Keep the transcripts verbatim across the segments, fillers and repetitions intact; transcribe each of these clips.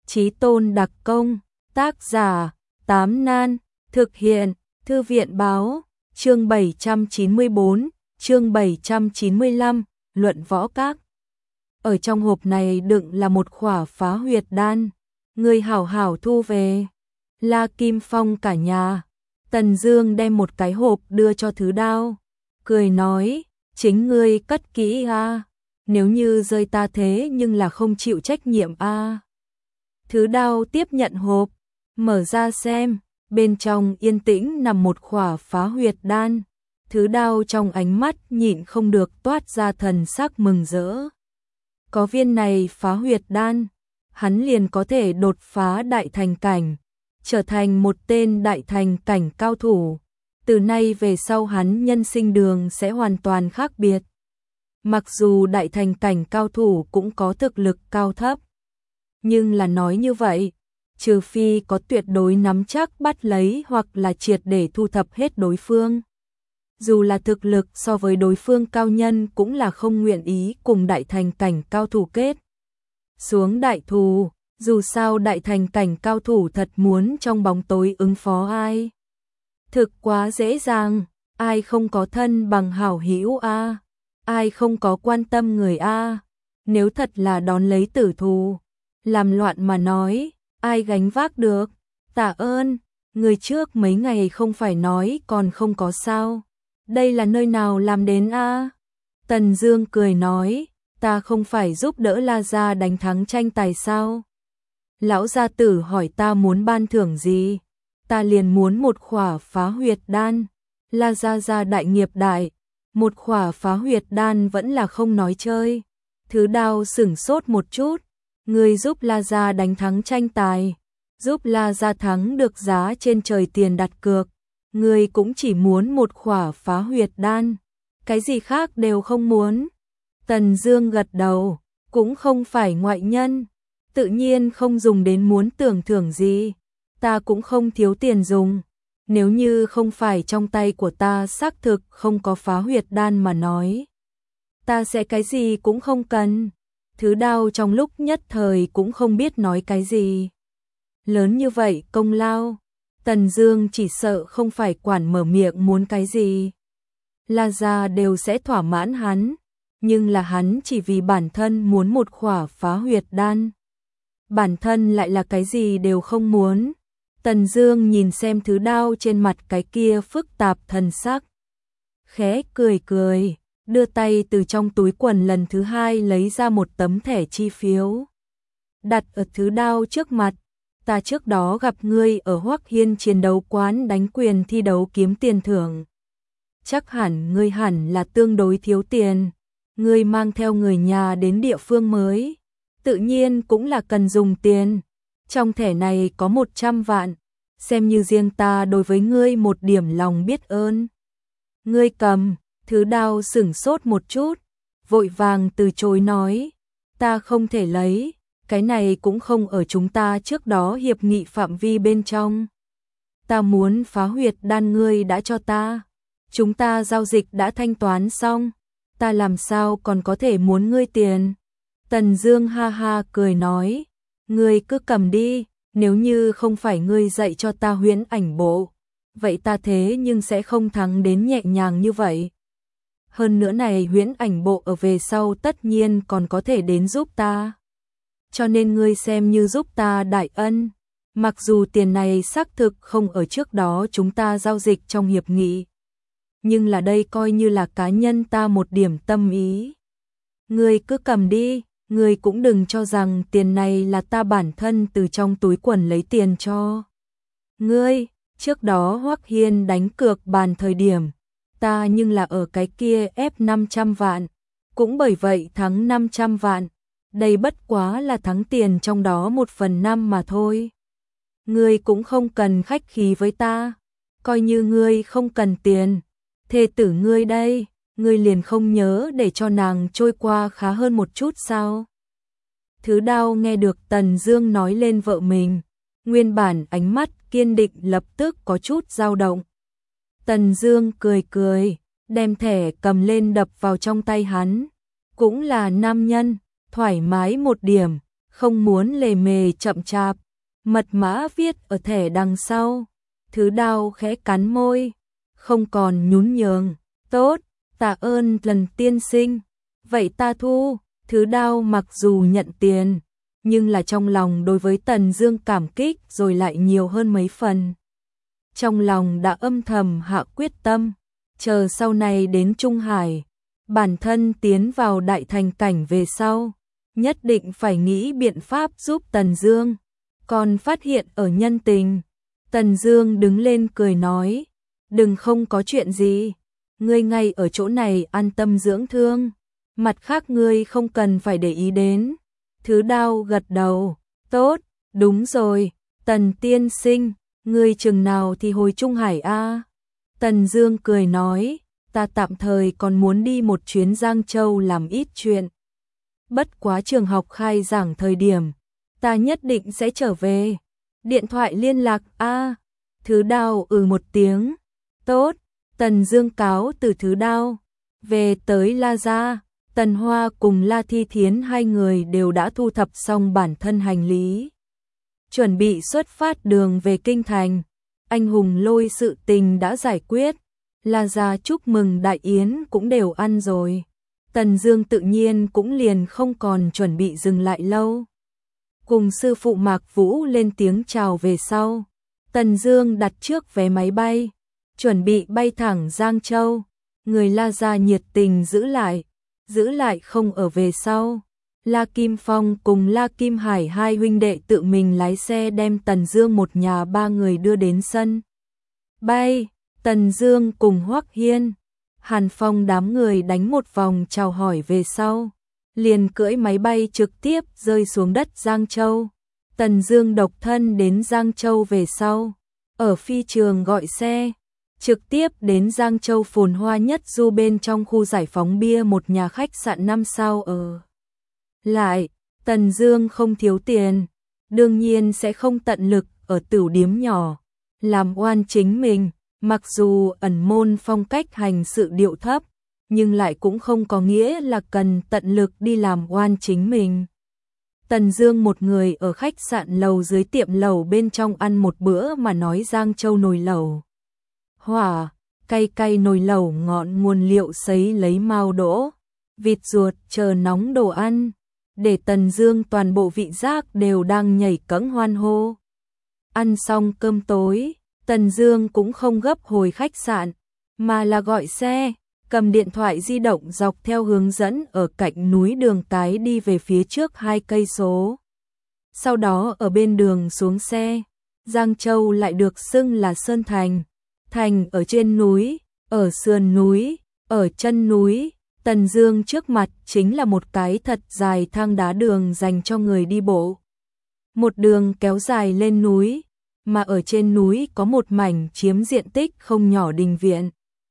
Chí tôn đặc công, tác giả, Tám Nan, thực hiện, Thư viện báo, chương bảy trăm chín mươi tư, chương bảy trăm chín mươi lăm, luận võ các. Ở trong hộp này đựng là một khỏa phá huyệt đan, người hảo hảo thu về. La Kim Phong cả nhà. Tần Dương đem một cái hộp đưa cho Thứ Đao, cười nói, chính ngươi cất kỹ a, nếu như rơi ta thế nhưng là không chịu trách nhiệm a. Thứ Đao tiếp nhận hộp, mở ra xem, bên trong yên tĩnh nằm một khỏa phá huyệt đan. Thứ Đao trong ánh mắt nhịn không được toát ra thần sắc mừng rỡ. Có viên này phá huyệt đan, hắn liền có thể đột phá đại thành cảnh, trở thành một tên đại thành cảnh cao thủ. Từ nay về sau hắn nhân sinh đường sẽ hoàn toàn khác biệt. Mặc dù đại thành cảnh cao thủ cũng có thực lực cao thấp, nhưng là nói như vậy, trừ phi có tuyệt đối nắm chắc bắt lấy hoặc là triệt để thu thập hết đối phương. Dù là thực lực so với đối phương cao nhân cũng là không nguyện ý cùng đại thành cảnh cao thủ kết xuống đại thù, dù sao đại thành cảnh cao thủ thật muốn trong bóng tối ứng phó ai. Thực quá dễ dàng, ai không có thân bằng hảo hữu a, ai không có quan tâm người a, nếu thật là đón lấy tử thù, làm loạn mà nói, ai gánh vác được. Tạ ơn, người trước mấy ngày không phải nói còn không có sao. Đây là nơi nào làm đến a? Tần Dương cười nói, ta không phải giúp đỡ La gia đánh thắng tranh tài sao? Lão gia tử hỏi ta muốn ban thưởng gì? Ta liền muốn một khỏa phá huyệt đan. La gia gia đại nghiệp đại, một khỏa phá huyệt đan vẫn là không nói chơi. Thứ Đao sửng sốt một chút, người giúp La gia đánh thắng tranh tài, giúp La gia thắng được giá trên trời tiền đặt cược. Người cũng chỉ muốn một khỏa phá huyệt đan, cái gì khác đều không muốn. Tần Dương gật đầu, cũng không phải ngoại nhân, tự nhiên không dùng đến muốn tưởng thưởng gì, ta cũng không thiếu tiền dùng, nếu như không phải trong tay của ta xác thực không có phá huyệt đan mà nói, ta sẽ cái gì cũng không cần. Thứ Đao trong lúc nhất thời cũng không biết nói cái gì. Lớn như vậy công lao, Tần Dương chỉ sợ không phải quản mở miệng muốn cái gì, La gia đều sẽ thỏa mãn hắn, nhưng là hắn chỉ vì bản thân muốn một khỏa phá huyệt đan. Bản thân lại là cái gì đều không muốn. Tần Dương nhìn xem Thứ Đao trên mặt cái kia phức tạp thần sắc, khẽ cười cười, đưa tay từ trong túi quần lần thứ hai lấy ra một tấm thẻ chi phiếu, đặt ở Thứ Đao trước mặt. Ta trước đó gặp ngươi ở Hoắc Hiên chiến đấu quán đánh quyền thi đấu kiếm tiền thưởng. Chắc hẳn ngươi hẳn là tương đối thiếu tiền, ngươi mang theo người nhà đến địa phương mới, tự nhiên cũng là cần dùng tiền. Trong thẻ này có một trăm vạn, xem như riêng ta đối với ngươi một điểm lòng biết ơn. Ngươi cầm. Thứ Đao sửng sốt một chút, vội vàng từ chối nói, ta không thể lấy. Cái này cũng không ở chúng ta trước đó hiệp nghị phạm vi bên trong. Ta muốn phá huyệt đan ngươi đã cho ta, chúng ta giao dịch đã thanh toán xong, ta làm sao còn có thể muốn ngươi tiền. Tần Dương ha ha cười nói, ngươi cứ cầm đi, nếu như không phải ngươi dạy cho ta huyễn ảnh bộ, vậy ta thế nhưng sẽ không thắng đến nhẹ nhàng như vậy. Hơn nữa này huyễn ảnh bộ ở về sau tất nhiên còn có thể đến giúp ta. Cho nên ngươi xem như giúp ta đại ân, mặc dù tiền này xác thực không ở trước đó chúng ta giao dịch trong hiệp nghị, nhưng là đây coi như là cá nhân ta một điểm tâm ý. Ngươi cứ cầm đi, ngươi cũng đừng cho rằng tiền này là ta bản thân từ trong túi quần lấy tiền cho. Ngươi, trước đó Hoắc Hiên đánh cược bàn thời điểm, ta nhưng là ở cái kia ép năm trăm vạn, cũng bởi vậy thắng năm trăm vạn. Đây bất quá là thắng tiền trong đó một phần năm mà thôi. Ngươi cũng không cần khách khí với ta, coi như ngươi không cần tiền. Thê tử ngươi đây, ngươi liền không nhớ để cho nàng trôi qua khá hơn một chút sao? Thứ Đao nghe được Tần Dương nói lên vợ mình, nguyên bản ánh mắt kiên định lập tức có chút dao động. Tần Dương cười cười, đem thẻ cầm lên đập vào trong tay hắn, cũng là nam nhân, thoải mái một điểm, không muốn lề mề chậm chạp, mật mã viết ở thẻ đằng sau. Thứ Đao khẽ cắn môi, không còn nhún nhường. Tốt, tạ ơn Tần tiên sinh. Vậy ta thu. Thứ Đao mặc dù nhận tiền, nhưng là trong lòng đối với Tần Dương cảm kích rồi lại nhiều hơn mấy phần. Trong lòng đã âm thầm hạ quyết tâm, chờ sau này đến Trung Hải, bản thân tiến vào đại thành cảnh về sau, nhất định phải nghĩ biện pháp giúp Tần Dương. Còn phát hiện ở nhân tình. Tần Dương đứng lên cười nói, đừng, không có chuyện gì, ngươi ngay ở chỗ này an tâm dưỡng thương, mặt khác ngươi không cần phải để ý đến. Thứ Đao gật đầu, tốt, đúng rồi, Tần tiên sinh, ngươi chừng nào thì hồi Trung Hải a? Tần Dương cười nói, ta tạm thời còn muốn đi một chuyến Giang Châu làm ít chuyện. Bất quá trường học khai giảng thời điểm, ta nhất định sẽ trở về. Điện thoại liên lạc a? Thứ Đao ừ một tiếng. Tốt, Tần Dương cáo từ Thứ Đao, về tới La gia. Tần Hoa cùng La Thi Thiến hai người đều đã thu thập xong bản thân hành lý, chuẩn bị xuất phát đường về kinh thành. Anh hùng lôi sự tình đã giải quyết, La gia chúc mừng đại yến cũng đều ăn rồi. Tần Dương tự nhiên cũng liền không còn chuẩn bị dừng lại lâu. Cùng sư phụ Mạc Vũ lên tiếng chào về sau, Tần Dương đặt trước vé máy bay, chuẩn bị bay thẳng Giang Châu. Người La gia nhiệt tình giữ lại, giữ lại không ở về sau. La Kim Phong cùng La Kim Hải hai huynh đệ tự mình lái xe đem Tần Dương một nhà ba người đưa đến sân bay. Tần Dương cùng Hoắc Hiên, Hàn Phong đám người đánh một vòng chào hỏi về sau, liền cưỡi máy bay trực tiếp rơi xuống đất Giang Châu. Tần Dương độc thân đến Giang Châu về sau, ở phi trường gọi xe, trực tiếp đến Giang Châu phồn hoa nhất du bên trong khu giải phóng bia một nhà khách sạn năm sao ở. Lại, Tần Dương không thiếu tiền, đương nhiên sẽ không tận lực ở tửu điếm nhỏ làm oan chính mình, mặc dù ẩn môn phong cách hành sự điệu thấp, nhưng lại cũng không có nghĩa là cần tận lực đi làm oan chính mình. Tần Dương một người ở khách sạn lầu dưới tiệm lẩu bên trong ăn một bữa mà nói Giang Châu nồi lẩu hỏa, cay cay nồi lẩu ngọn nguồn liệu sấy lấy mao đỗ, vịt ruột chờ nóng đồ ăn, để Tần Dương toàn bộ vị giác đều đang nhảy cẫng hoan hô. Ăn xong cơm tối, Tần Dương cũng không gấp hồi khách sạn, mà là gọi xe, cầm điện thoại di động dọc theo hướng dẫn ở cạnh núi đường cái đi về phía trước hai cây số. Sau đó ở bên đường xuống xe. Giang Châu lại được xưng là Sơn Thành, thành ở trên núi, ở sườn núi, ở chân núi. Tần Dương trước mặt chính là một cái thật dài thang đá đường dành cho người đi bộ. Một đường kéo dài lên núi, mà ở trên núi có một mảnh chiếm diện tích không nhỏ đình viện.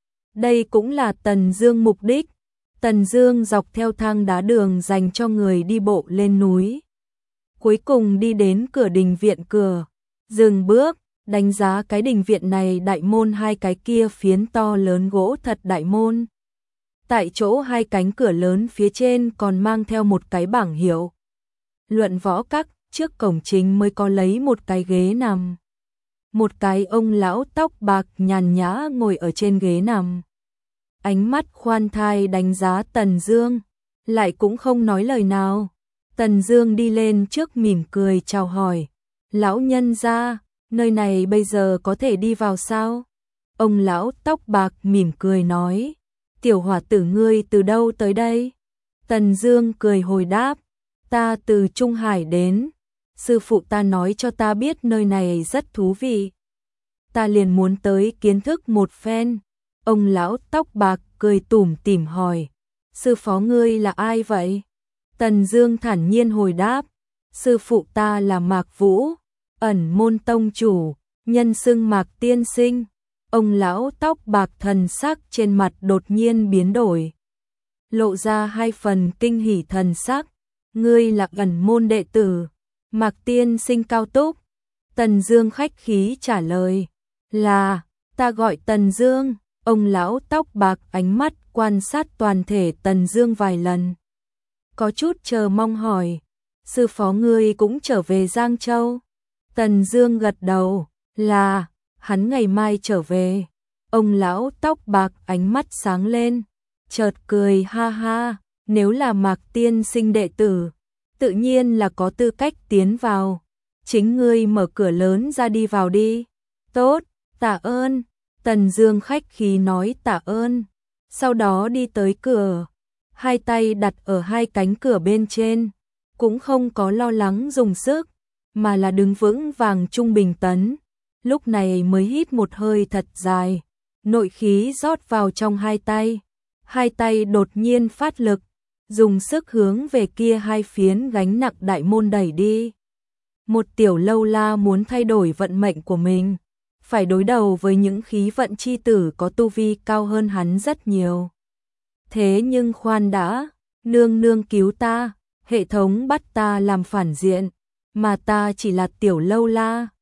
Đây cũng là Tần Dương mục đích. Tần Dương dọc theo thang đá đường dành cho người đi bộ lên núi. Cuối cùng đi đến cửa đình viện cửa, dừng bước, đánh giá cái đình viện này đại môn hai cái kia phiến to lớn gỗ thật đại môn. Tại chỗ hai cánh cửa lớn phía trên còn mang theo một cái bảng hiệu. Luận võ các, trước cổng chính mới có lấy một cái ghế nằm. Một cái ông lão tóc bạc nhàn nhã ngồi ở trên ghế nằm. Ánh mắt khoan thai đánh giá Tần Dương, lại cũng không nói lời nào. Tần Dương đi lên trước mỉm cười chào hỏi. Lão nhân gia, nơi này bây giờ có thể đi vào sao? Ông lão tóc bạc mỉm cười nói. Tiểu hòa tử ngươi từ đâu tới đây? Tần Dương cười hồi đáp. Ta từ Trung Hải đến. Sư phụ ta nói cho ta biết nơi này rất thú vị. Ta liền muốn tới kiến thức một phen. Ông lão tóc bạc cười tủm tỉm hỏi. Sư phó ngươi là ai vậy? Tần Dương thản nhiên hồi đáp. Sư phụ ta là Mạc Vũ, ẩn môn tông chủ, nhân xưng Mạc tiên sinh. Ông lão tóc bạc thần sắc trên mặt đột nhiên biến đổi, lộ ra hai phần kinh hỉ thần sắc. Ngươi là ẩn môn đệ tử Mạc tiên sinh cao túc? Tần Dương khách khí trả lời. Là, ta gọi Tần Dương. Ông lão tóc bạc ánh mắt quan sát toàn thể Tần Dương vài lần, có chút chờ mong hỏi. sư phó ngươi cũng trở về Giang Châu. Tần Dương gật đầu, là, hắn ngày mai trở về. Ông lão tóc bạc ánh mắt sáng lên, chợt cười ha ha, nếu là Mạc tiên sinh đệ tử, tự nhiên là có tư cách tiến vào. Chính ngươi mở cửa lớn ra đi vào đi. Tốt, tạ ơn. Tần Dương khách khí nói tạ ơn, sau đó đi tới cửa, hai tay đặt ở hai cánh cửa bên trên, cũng không có lo lắng dùng sức, mà là đứng vững vàng trung bình tấn. Lúc này mới hít một hơi thật dài, nội khí rót vào trong hai tay, hai tay đột nhiên phát lực, dùng sức hướng về kia hai phiến gánh nặng đại môn đẩy đi. Một tiểu lâu la muốn thay đổi vận mệnh của mình, phải đối đầu với những khí vận chi tử có tu vi cao hơn hắn rất nhiều. Thế nhưng khoan đã, nương nương cứu ta, hệ thống bắt ta làm phản diện, mà ta chỉ là tiểu lâu la,